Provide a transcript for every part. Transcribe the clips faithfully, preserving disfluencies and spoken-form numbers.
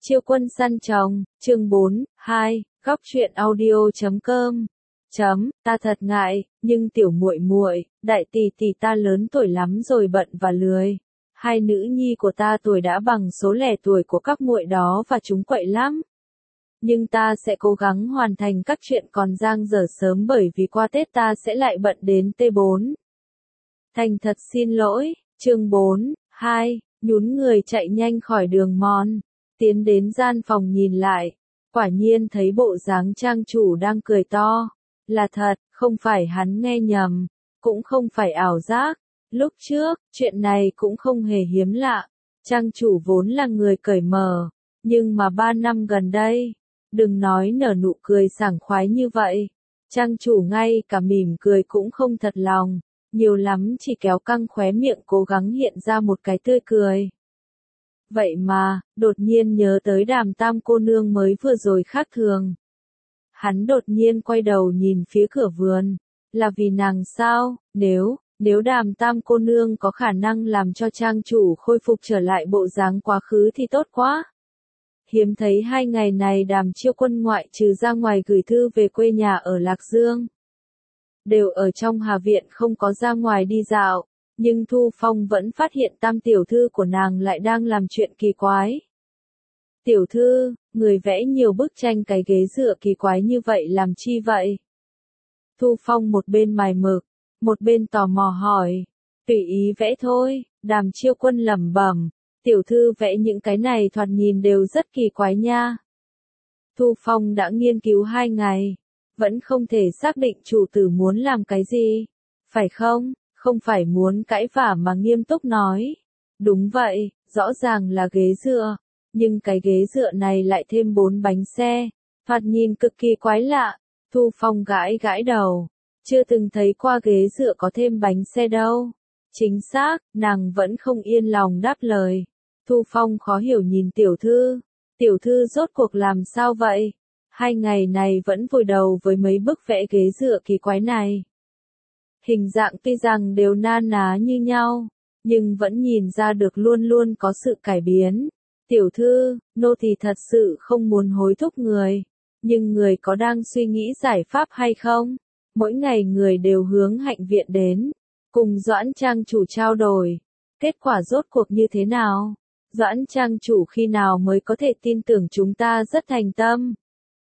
Chiêu quân săn chồng, chương bốn, hai, góc truyện audio chấm com. Chấm, ta thật ngại, nhưng tiểu muội muội, đại tỷ tỷ ta lớn tuổi lắm rồi bận và lười. Hai nữ nhi của ta tuổi đã bằng số lẻ tuổi của các muội đó và chúng quậy lắm. Nhưng ta sẽ cố gắng hoàn thành các chuyện còn dang dở sớm bởi vì qua Tết ta sẽ lại bận đến T bốn. Thành thật xin lỗi, chương bốn, hai, nhún người chạy nhanh khỏi đường mòn. Tiến đến gian phòng nhìn lại, quả nhiên thấy bộ dáng trang chủ đang cười to. Là thật, không phải hắn nghe nhầm, cũng không phải ảo giác. Lúc trước, chuyện này cũng không hề hiếm lạ. Trang chủ vốn là người cởi mở, nhưng mà ba năm gần đây, đừng nói nở nụ cười sảng khoái như vậy. Trang chủ ngay cả mỉm cười cũng không thật lòng, nhiều lắm chỉ kéo căng khóe miệng cố gắng hiện ra một cái tươi cười. Vậy mà, đột nhiên nhớ tới Đàm Tam cô nương mới vừa rồi khác thường. Hắn đột nhiên quay đầu nhìn phía cửa vườn, là vì nàng sao? Nếu, nếu Đàm Tam cô nương có khả năng làm cho trang chủ khôi phục trở lại bộ dáng quá khứ thì tốt quá. Hiếm thấy hai ngày này Đàm Chiêu Quân ngoại trừ ra ngoài gửi thư về quê nhà ở Lạc Dương, đều ở trong Hà Viện không có ra ngoài đi dạo. Nhưng Thu Phong vẫn phát hiện tam tiểu thư của nàng lại đang làm chuyện kỳ quái. Tiểu thư, người vẽ nhiều bức tranh cái ghế dựa kỳ quái như vậy làm chi vậy? Thu Phong một bên mài mực, một bên tò mò hỏi. Tùy ý vẽ thôi, Đàm Chiêu Quân lẩm bẩm. Tiểu thư vẽ những cái này thoạt nhìn đều rất kỳ quái nha. Thu Phong đã nghiên cứu hai ngày, vẫn không thể xác định chủ tử muốn làm cái gì. Phải không? Không phải muốn cãi vả mà nghiêm túc nói. Đúng vậy, rõ ràng là ghế dựa, nhưng cái ghế dựa này lại thêm bốn bánh xe, thoạt nhìn cực kỳ quái lạ. Thu Phong gãi gãi đầu, chưa từng thấy qua ghế dựa có thêm bánh xe đâu. Chính xác, nàng vẫn không yên lòng đáp lời. Thu Phong khó hiểu nhìn tiểu thư, tiểu thư rốt cuộc làm sao vậy? Hai ngày này vẫn vùi đầu với mấy bức vẽ ghế dựa kỳ quái này. Hình dạng tuy rằng đều na ná như nhau, nhưng vẫn nhìn ra được luôn luôn có sự cải biến. Tiểu thư, nô tỳ thật sự không muốn hối thúc người, nhưng người có đang suy nghĩ giải pháp hay không? Mỗi ngày người đều hướng Hạnh Viện đến, cùng Doãn Trang chủ trao đổi. Kết quả rốt cuộc như thế nào? Doãn Trang chủ khi nào mới có thể tin tưởng chúng ta rất thành tâm?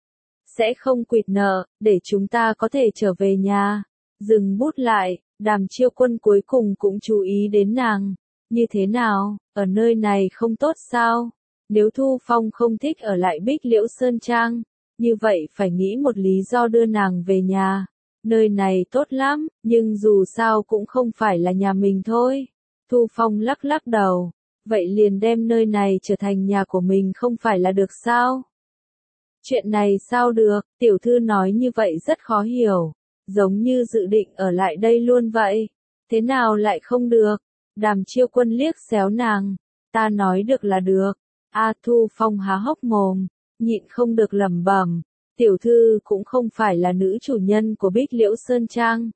Sẽ không quỵt nợ, để chúng ta có thể trở về nhà. Dừng bút lại, Đàm Chiêu Quân cuối cùng cũng chú ý đến nàng. Như thế nào, ở nơi này không tốt sao? Nếu Thu Phong không thích ở lại Bích Liễu Sơn Trang, như vậy phải nghĩ một lý do đưa nàng về nhà. Nơi này tốt lắm, nhưng dù sao cũng không phải là nhà mình thôi. Thu Phong lắc lắc đầu, vậy liền đem nơi này trở thành nhà của mình không phải là được sao? Chuyện này sao được, tiểu thư nói như vậy rất khó hiểu. Giống như dự định ở lại đây luôn vậy. Thế nào lại không được? Đàm Chiêu Quân liếc xéo nàng. Ta nói được là được. A Thu Phong há hốc mồm, nhịn không được lẩm bẩm. Tiểu thư cũng không phải là nữ chủ nhân của Bích Liễu Sơn Trang.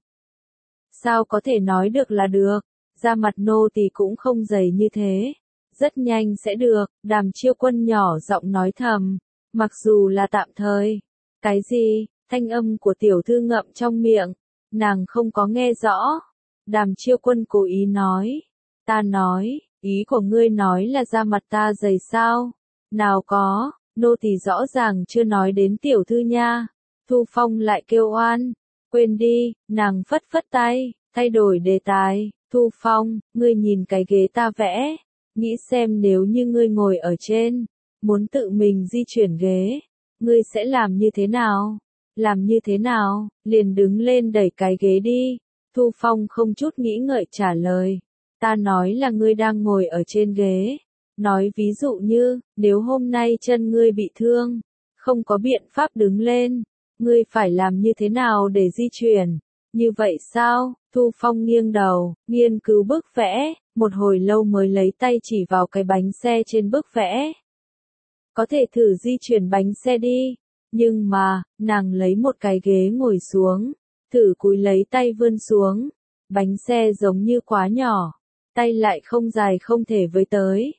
Sao có thể nói được là được? Da mặt nô tỳ cũng không dày như thế. Rất nhanh sẽ được, Đàm Chiêu Quân nhỏ giọng nói thầm. Mặc dù là tạm thời. Cái gì? Thanh âm của tiểu thư ngậm trong miệng, nàng không có nghe rõ. Đàm Chiêu Quân cố ý nói. Ta nói, ý của ngươi nói là da mặt ta dày sao? Nào có, nô tỳ rõ ràng chưa nói đến tiểu thư nha. Thu Phong lại kêu oan. Quên đi, nàng phất phất tay, thay đổi đề tài. Thu Phong, ngươi nhìn cái ghế ta vẽ. Nghĩ xem nếu như ngươi ngồi ở trên, muốn tự mình di chuyển ghế, ngươi sẽ làm như thế nào? Làm như thế nào, liền đứng lên đẩy cái ghế đi. Thu Phong không chút nghĩ ngợi trả lời. Ta nói là ngươi đang ngồi ở trên ghế. Nói ví dụ như, nếu hôm nay chân ngươi bị thương, không có biện pháp đứng lên, ngươi phải làm như thế nào để di chuyển? Như vậy sao? Thu Phong nghiêng đầu, nghiên cứu bức vẽ, một hồi lâu mới lấy tay chỉ vào cái bánh xe trên bức vẽ. Có thể thử di chuyển bánh xe đi. Nhưng mà, nàng lấy một cái ghế ngồi xuống, thử cúi lấy tay vươn xuống. Bánh xe giống như quá nhỏ, tay lại không dài không thể với tới.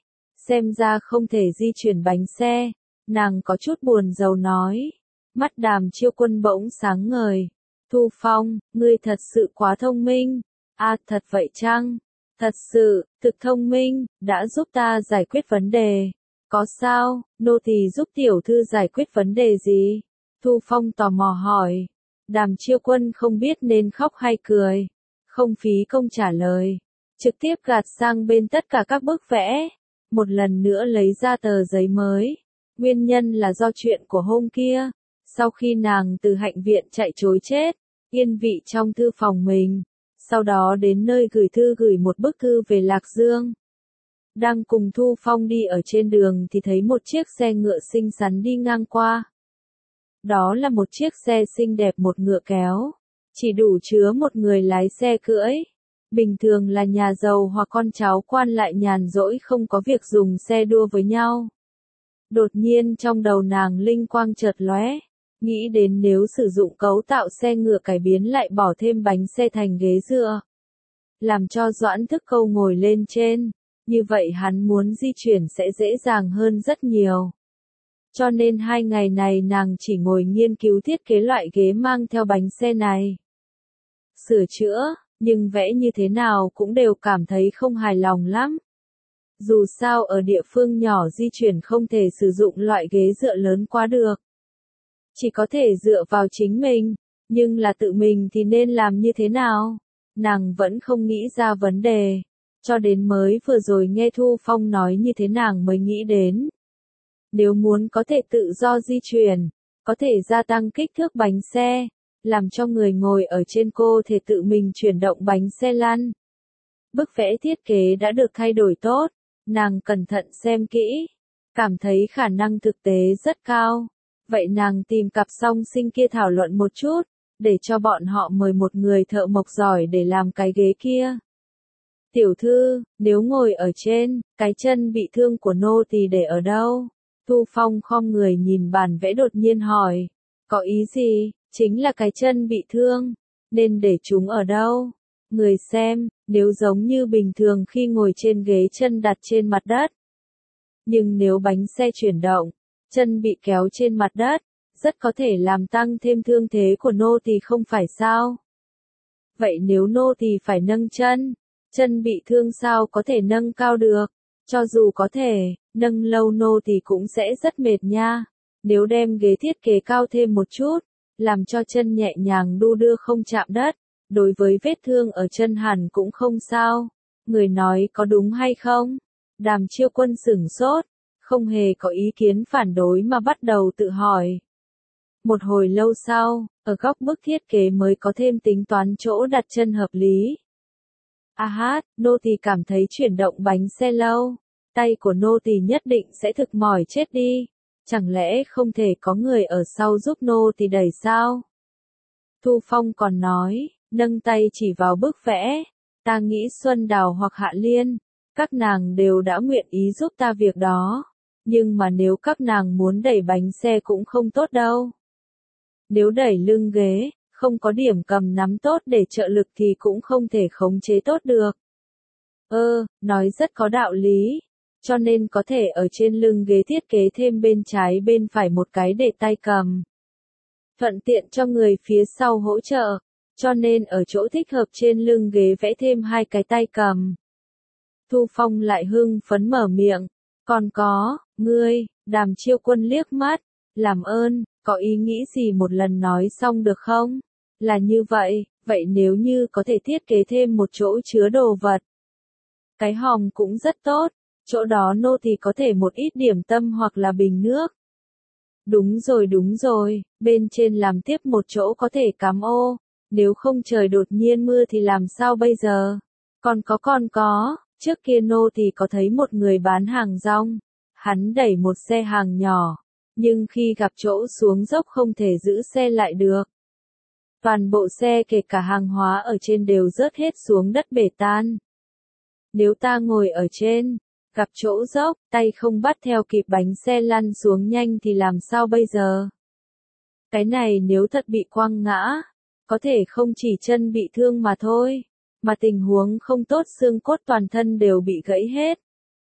xem ra không thể di chuyển bánh xe, nàng có chút buồn rầu nói. Mắt Đàm Chiêu Quân bỗng sáng ngời. Thu Phong, ngươi thật sự quá thông minh. À thật vậy chăng? Thật sự, thực thông minh, đã giúp ta giải quyết vấn đề. Có sao, nô tỳ giúp tiểu thư giải quyết vấn đề gì? Thu Phong tò mò hỏi. Đàm Chiêu Quân không biết nên khóc hay cười. Không phí công trả lời. Trực tiếp gạt sang bên tất cả các bức vẽ. Một lần nữa lấy ra tờ giấy mới. Nguyên nhân là do chuyện của hôm kia. Sau khi nàng từ hạnh viện chạy trối chết, yên vị trong thư phòng mình. Sau đó đến nơi gửi thư gửi một bức thư về Lạc Dương. Đang cùng Thu Phong đi ở trên đường thì thấy một chiếc xe ngựa xinh xắn đi ngang qua. Đó là một chiếc xe xinh đẹp một ngựa kéo. Chỉ đủ chứa một người lái xe cưỡi. Bình thường là nhà giàu hoặc con cháu quan lại nhàn rỗi không có việc dùng xe đua với nhau. Đột nhiên trong đầu nàng linh quang chợt lóe. Nghĩ đến nếu sử dụng cấu tạo xe ngựa cải biến lại bỏ thêm bánh xe thành ghế dựa. Làm cho Doãn Thức Câu ngồi lên trên. Như vậy hắn muốn di chuyển sẽ dễ dàng hơn rất nhiều. Cho nên hai ngày này nàng chỉ ngồi nghiên cứu thiết kế loại ghế mang theo bánh xe này. Sửa chữa, nhưng vẽ như thế nào cũng đều cảm thấy không hài lòng lắm. Dù sao ở địa phương nhỏ di chuyển không thể sử dụng loại ghế dựa lớn quá được. Chỉ có thể dựa vào chính mình, nhưng là tự mình thì nên làm như thế nào? Nàng vẫn không nghĩ ra vấn đề. Cho đến mới vừa rồi nghe Thu Phong nói như thế nàng mới nghĩ đến. Nếu muốn có thể tự do di chuyển, có thể gia tăng kích thước bánh xe, làm cho người ngồi ở trên cô thể tự mình chuyển động bánh xe lăn. Bức vẽ thiết kế đã được thay đổi tốt, nàng cẩn thận xem kỹ, cảm thấy khả năng thực tế rất cao. Vậy nàng tìm cặp song sinh kia thảo luận một chút, để cho bọn họ mời một người thợ mộc giỏi để làm cái ghế kia. Tiểu thư, nếu ngồi ở trên, cái chân bị thương của nô tỳ để ở đâu? Thu Phong khom người nhìn bản vẽ đột nhiên hỏi. Có ý gì? Chính là cái chân bị thương. Nên để chúng ở đâu? Người xem, nếu giống như bình thường khi ngồi trên ghế chân đặt trên mặt đất. Nhưng nếu bánh xe chuyển động, chân bị kéo trên mặt đất, rất có thể làm tăng thêm thương thế của nô tỳ không phải sao? Vậy nếu nô tỳ phải nâng chân, chân bị thương sao có thể nâng cao được? Cho dù có thể, nâng lâu nô tỳ cũng sẽ rất mệt nha. Nếu đem ghế thiết kế cao thêm một chút, làm cho chân nhẹ nhàng đu đưa không chạm đất, đối với vết thương ở chân hẳn cũng không sao. Người nói có đúng hay không? Đàm Chiêu Quân sửng sốt, không hề có ý kiến phản đối mà bắt đầu tự hỏi. Một hồi lâu sau, ở góc bức thiết kế mới có thêm tính toán chỗ đặt chân hợp lý. A hát, nô tỳ cảm thấy chuyển động bánh xe lâu, tay của nô tỳ nhất định sẽ thực mỏi chết đi. Chẳng lẽ không thể có người ở sau giúp nô tỳ đẩy sao? Thu Phong còn nói, nâng tay chỉ vào bức vẽ, ta nghĩ Xuân Đào hoặc Hạ Liên, các nàng đều đã nguyện ý giúp ta việc đó. Nhưng mà nếu các nàng muốn đẩy bánh xe cũng không tốt đâu. Nếu đẩy lưng ghế, không có điểm cầm nắm tốt để trợ lực thì cũng không thể khống chế tốt được. Ơ, nói rất có đạo lý. Cho nên có thể ở trên lưng ghế thiết kế thêm bên trái bên phải một cái để tay cầm. Thuận tiện cho người phía sau hỗ trợ. Cho nên ở chỗ thích hợp trên lưng ghế vẽ thêm hai cái tay cầm. Thu Phong lại hưng phấn mở miệng. Còn có, ngươi, Đàm Chiêu Quân liếc mắt. Làm ơn, có ý nghĩ gì một lần nói xong được không? Là như vậy, vậy nếu như có thể thiết kế thêm một chỗ chứa đồ vật. Cái hòm cũng rất tốt, chỗ đó nô tỳ có thể một ít điểm tâm hoặc là bình nước. Đúng rồi đúng rồi, bên trên làm tiếp một chỗ có thể cắm ô, nếu không trời đột nhiên mưa thì làm sao bây giờ? Còn có còn có, trước kia nô tỳ có thấy một người bán hàng rong, hắn đẩy một xe hàng nhỏ, nhưng khi gặp chỗ xuống dốc không thể giữ xe lại được. Toàn bộ xe kể cả hàng hóa ở trên đều rớt hết xuống đất bể tan. Nếu ta ngồi ở trên, gặp chỗ dốc, tay không bắt theo kịp bánh xe lăn xuống nhanh thì làm sao bây giờ? Cái này nếu thật bị quăng ngã, có thể không chỉ chân bị thương mà thôi, mà tình huống không tốt xương cốt toàn thân đều bị gãy hết.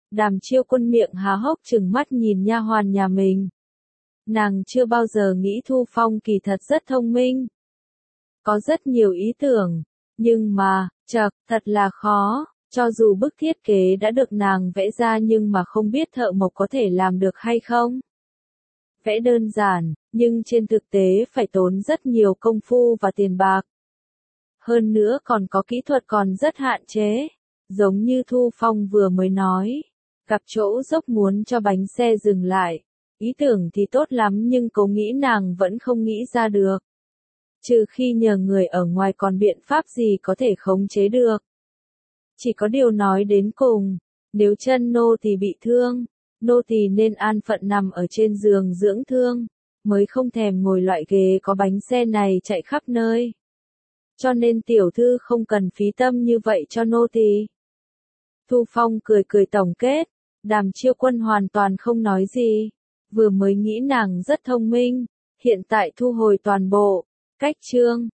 Đàm Chiêu Quân miệng há hốc trừng mắt nhìn nha hoàn nhà mình. Nàng chưa bao giờ nghĩ Thu Phong kỳ thật rất thông minh. Có rất nhiều ý tưởng, nhưng mà, chậc, thật là khó, cho dù bức thiết kế đã được nàng vẽ ra nhưng mà không biết thợ mộc có thể làm được hay không. Vẽ đơn giản, nhưng trên thực tế phải tốn rất nhiều công phu và tiền bạc. Hơn nữa còn có kỹ thuật còn rất hạn chế, giống như Thu Phong vừa mới nói, gặp chỗ dốc muốn cho bánh xe dừng lại. Ý tưởng thì tốt lắm nhưng cố nghĩ nàng vẫn không nghĩ ra được. Trừ khi nhờ người ở ngoài còn biện pháp gì có thể khống chế được. Chỉ có điều nói đến cùng, nếu chân nô tỳ bị thương, nô tỳ nên an phận nằm ở trên giường dưỡng thương, mới không thèm ngồi loại ghế có bánh xe này chạy khắp nơi. Cho nên tiểu thư không cần phí tâm như vậy cho nô tỳ. Thu Phong cười cười tổng kết, Đàm Chiêu Quân hoàn toàn không nói gì, vừa mới nghĩ nàng rất thông minh, hiện tại thu hồi toàn bộ, cách chương.